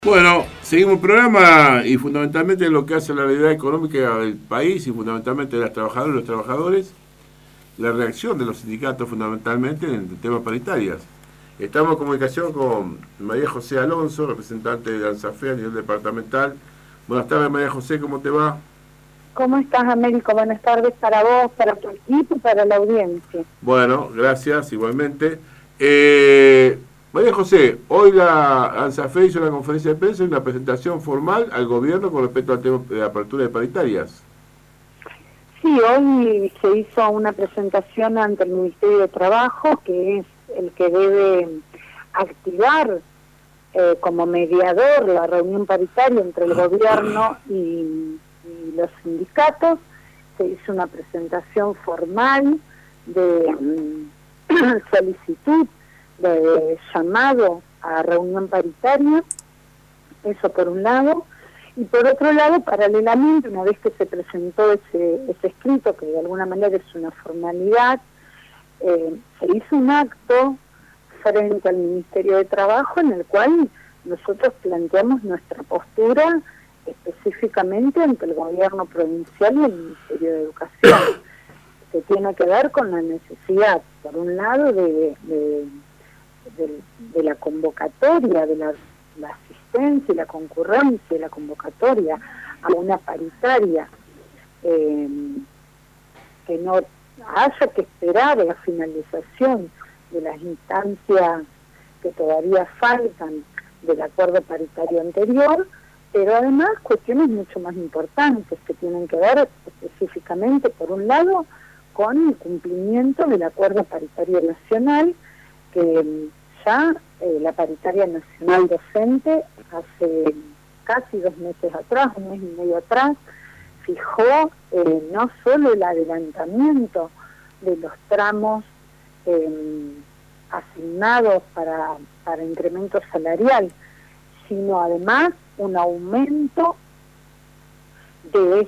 Bueno, seguimos el programa y fundamentalmente lo que hace la realidad económica del país y fundamentalmente de las trabajadoras y los trabajadores, la reacción de los sindicatos fundamentalmente en el tema paritarias. Estamos en comunicación con María José Alonso, representante de ANSAFE a nivel departamental. Buenas tardes, María José, ¿cómo te va? ¿Cómo estás, Américo? Buenas tardes para vos, para tu equipo y para la audiencia. Bueno, gracias, igualmente. María José, hoy la ANSAFE hizo una conferencia de prensa y una presentación formal al gobierno con respecto al tema de apertura de paritarias. Sí, hoy se hizo una presentación ante el Ministerio de Trabajo, que es el que debe activar como mediador la reunión paritaria entre el gobierno y los sindicatos. Se hizo una presentación formal de solicitud de llamado a reunión paritaria, eso por un lado, y por otro lado, paralelamente, una vez que se presentó ese escrito, que de alguna manera es una formalidad, se hizo un acto frente al Ministerio de Trabajo en el cual nosotros planteamos nuestra postura específicamente ante el gobierno provincial y el Ministerio de Educación, que tiene que ver con la necesidad, por un lado, de la convocatoria, de la asistencia y la concurrencia y la convocatoria a una paritaria, que no haya que esperar la finalización de las instancias que todavía faltan del acuerdo paritario anterior, pero además cuestiones mucho más importantes que tienen que ver específicamente, por un lado, con el cumplimiento del acuerdo paritario nacional, que ya la paritaria nacional docente hace casi 2 meses atrás, 1 mes y medio atrás, fijó no solo el adelantamiento de los tramos asignados para incremento salarial, sino además un aumento de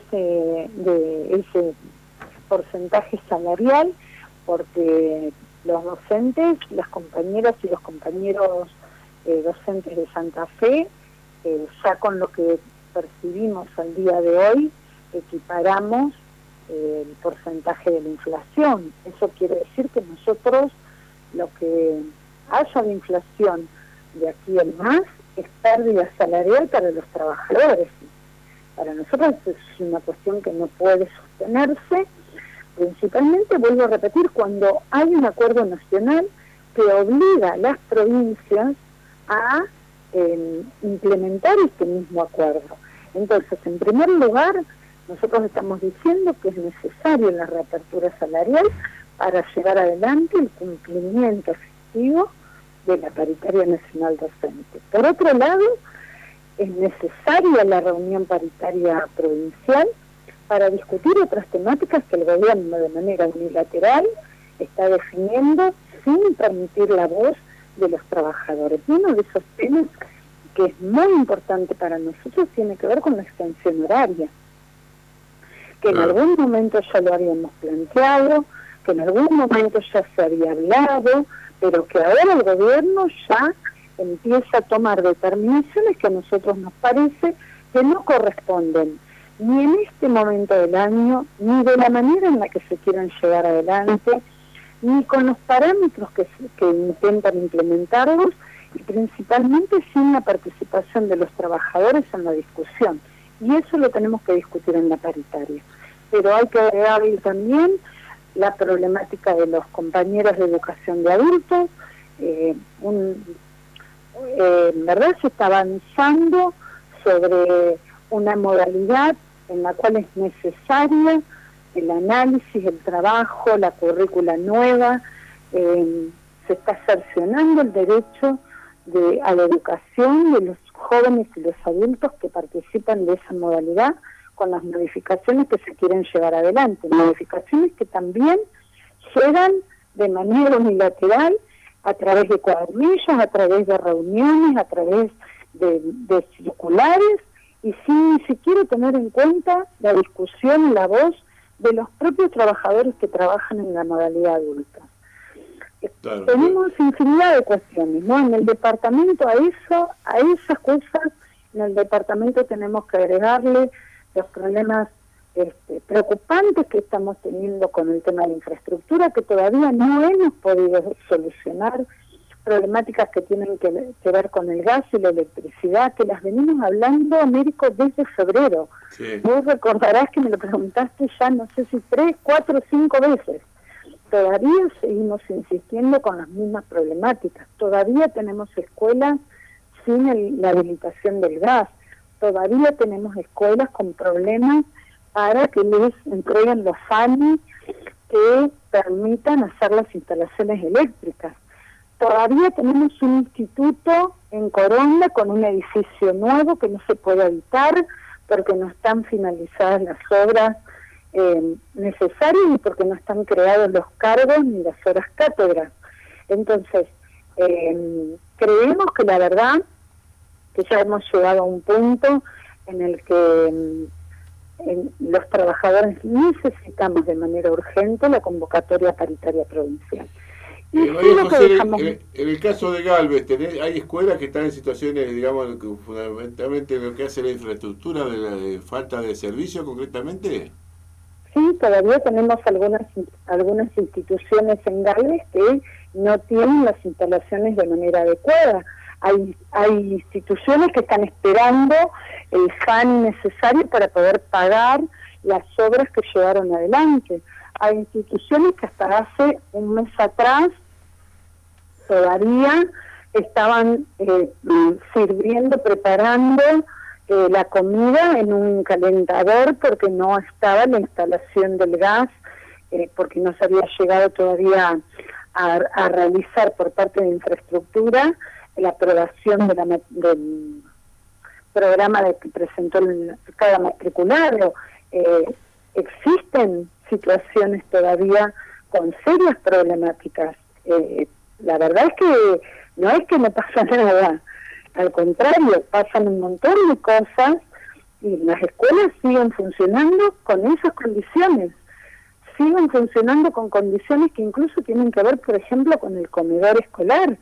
ese porcentaje salarial, porque los docentes, las compañeras y los compañeros docentes de Santa Fe, ya con lo que percibimos al día de hoy, equiparamos el porcentaje de la inflación. Eso quiere decir que nosotros, lo que haya de inflación de aquí en más, es pérdida salarial para los trabajadores. Para nosotros es una cuestión que no puede sostenerse, principalmente, vuelvo a repetir, cuando hay un acuerdo nacional que obliga a las provincias a implementar este mismo acuerdo. Entonces, en primer lugar, nosotros estamos diciendo que es necesario la reapertura salarial para llevar adelante el cumplimiento efectivo de la paritaria nacional docente. Por otro lado, es necesaria la reunión paritaria provincial para discutir otras temáticas que el gobierno de manera unilateral está definiendo sin permitir la voz de los trabajadores. Y uno de esos temas que es muy importante para nosotros tiene que ver con la extensión horaria, que en algún momento ya lo habíamos planteado, que en algún momento ya se había hablado, pero que ahora el gobierno ya empieza a tomar determinaciones que a nosotros nos parece que no corresponden ni en este momento del año, ni de la manera en la que se quieren llevar adelante, ni con los parámetros que intentan implementarlos, y principalmente sin la participación de los trabajadores en la discusión. Y eso lo tenemos que discutir en la paritaria. Pero hay que agregarle también la problemática de los compañeros de educación de adultos. En verdad se está avanzando sobre una modalidad en la cual es necesaria el análisis, el trabajo, la currícula nueva. Se está cercenando el derecho a la educación de los jóvenes y los adultos que participan de esa modalidad, con las modificaciones que se quieren llevar adelante, modificaciones que también llegan de manera unilateral a través de cuadernillos, a través de reuniones, a través de circulares, y sin ni siquiera tener en cuenta la discusión y la voz de los propios trabajadores que trabajan en la modalidad adulta. Claro. Tenemos infinidad de cuestiones, ¿no? En el departamento a esas cosas En el departamento tenemos que agregarle los problemas preocupantes que estamos teniendo con el tema de la infraestructura, que todavía no hemos podido solucionar, problemáticas que tienen que ver con el gas y la electricidad, que las venimos hablando, Américo, desde febrero. Sí. Vos recordarás que me lo preguntaste ya, no sé si 3, 4, 5 veces. Todavía seguimos insistiendo con las mismas problemáticas. Todavía tenemos escuelas sin la habilitación del gas. Todavía tenemos escuelas con problemas para que les entreguen los FANI que permitan hacer las instalaciones eléctricas. Todavía tenemos un instituto en Coronda con un edificio nuevo que no se puede habitar porque no están finalizadas las obras necesarias y porque no están creados los cargos ni las horas cátedras. Entonces, creemos que la verdad que ya hemos llegado a un punto en el que los trabajadores necesitamos de manera urgente la convocatoria paritaria provincial. José, en el caso de Galvez, hay escuelas que están en situaciones, digamos, fundamentalmente en lo que hace la infraestructura, de falta de servicio concretamente. Sí, todavía tenemos algunas instituciones en Galvez que no tienen las instalaciones de manera adecuada. Hay instituciones que están esperando el FAN necesario para poder pagar las obras que llevaron adelante. Hay instituciones que hasta hace un mes atrás todavía estaban sirviendo, preparando la comida en un calentador porque no estaba la instalación del gas, porque no se había llegado todavía a realizar por parte de infraestructura la aprobación del programa que presentó cada matriculado. Existen situaciones todavía con serias problemáticas. La verdad es que no pasa nada, al contrario, pasan un montón de cosas y las escuelas siguen funcionando con esas condiciones, siguen funcionando con condiciones que incluso tienen que ver, por ejemplo, con el comedor escolar.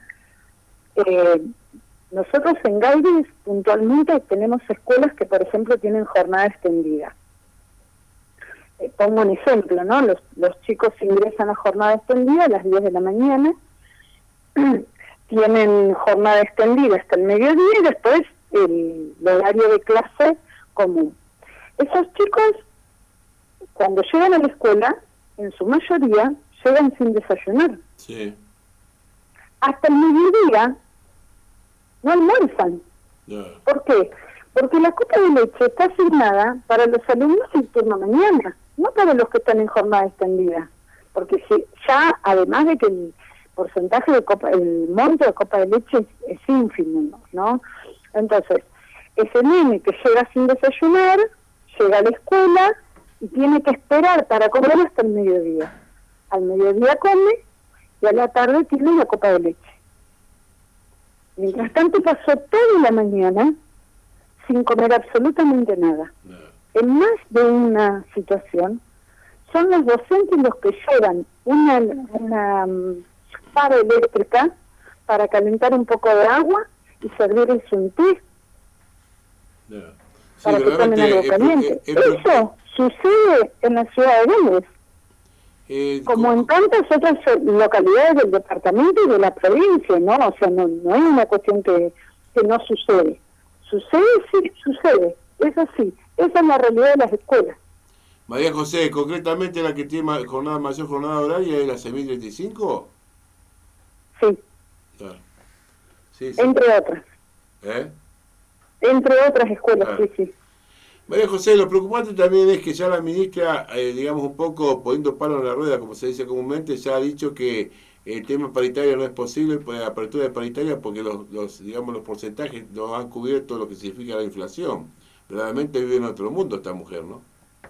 Nosotros en Galvez puntualmente tenemos escuelas que, por ejemplo, tienen jornada extendida. Pongo un ejemplo, ¿no? Los chicos ingresan a jornada extendida a las 10 de la mañana, tienen jornada extendida hasta el mediodía y después el horario de clase común. Esos chicos, cuando llegan a la escuela, en su mayoría, llegan sin desayunar. Sí. Hasta el mediodía no almuerzan. No. ¿Por qué? Porque la copa de leche está asignada para los alumnos del turno mañana, no para los que están en jornada extendida. Porque si, ya, además de que el porcentaje de el monto de copa de leche es ínfimo, ¿no? Entonces, ese nene que llega sin desayunar, llega a la escuela y tiene que esperar para comer hasta el mediodía. Al mediodía come y a la tarde tiene la copa de leche. Mientras tanto pasó toda la mañana sin comer absolutamente nada. No. En más de una situación, son los docentes los que llevan una pava eléctrica para calentar un poco de agua y servirles un té. No. Sí, para que tomen algo caliente. Eso sucede en la ciudad de Galvez. Como en tantas otras localidades del departamento y de la provincia, ¿no? O sea, no es una cuestión que no sucede. Sucede, sí, sucede. Es así. Esa es la realidad de las escuelas. María José, concretamente la que tiene mayor jornada horaria es la 6.035. Sí. Claro. Sí, sí. Entre otras. Entre otras escuelas, claro. Sí. María José, lo preocupante también es que ya la ministra, digamos un poco poniendo palo en la rueda, como se dice comúnmente, ya ha dicho que el tema paritario no es posible, pues, apertura de paritaria, porque los porcentajes no han cubierto lo que significa la inflación. Verdaderamente vive en otro mundo esta mujer, ¿no?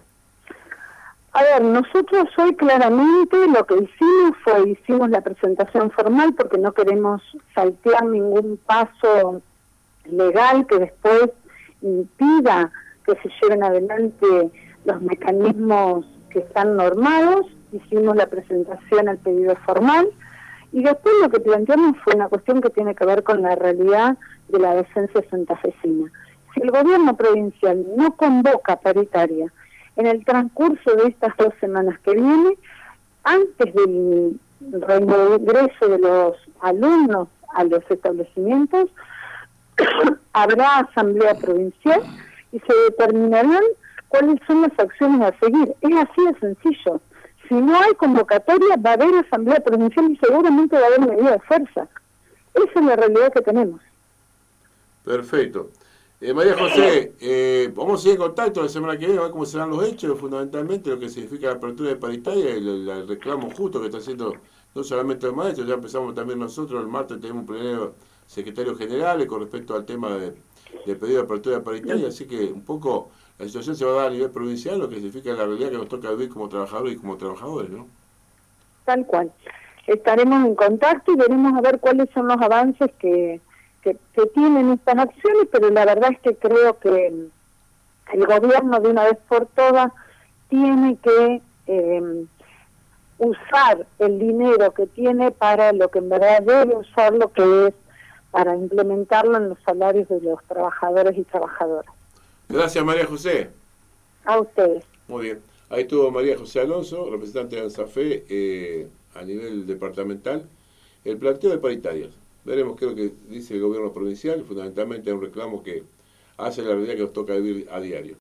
A ver, nosotros hoy claramente lo que hicimos la presentación formal porque no queremos saltear ningún paso legal que después impida que se lleven adelante los mecanismos que están normados. Hicimos la presentación al pedido formal y después lo que planteamos fue una cuestión que tiene que ver con la realidad de la docencia santafesina. Si el gobierno provincial no convoca paritaria en el transcurso de estas 2 semanas que viene, antes del reingreso de los alumnos a los establecimientos, habrá asamblea provincial y se determinarán cuáles son las acciones a seguir. Es así de sencillo. Si no hay convocatoria, va a haber asamblea provincial y seguramente va a haber medida de fuerza. Esa es la realidad que tenemos. Perfecto. María José, vamos a seguir en contacto la semana que viene, a ver cómo serán los hechos, fundamentalmente lo que significa la apertura de paritaria y el reclamo justo que está haciendo no solamente los maestros, ya empezamos también nosotros, el martes tenemos un plenario secretario general con respecto al tema de pedido de apertura de paritaria, así que un poco la situación se va a dar a nivel provincial, lo que significa la realidad que nos toca vivir como trabajadores y como trabajadores, ¿no? Tal cual. Estaremos en contacto y veremos a ver cuáles son los avances que tienen estas acciones, pero la verdad es que creo que el gobierno de una vez por todas tiene que usar el dinero que tiene para lo que en verdad debe usarlo, que es para implementarlo en los salarios de los trabajadores y trabajadoras. Gracias, María José. A ustedes. Muy bien. Ahí estuvo María José Alonso, representante de ANSAFE a nivel departamental, el planteo de paritarias. Veremos qué es lo que dice el gobierno provincial, fundamentalmente es un reclamo que hace la realidad que nos toca vivir a diario.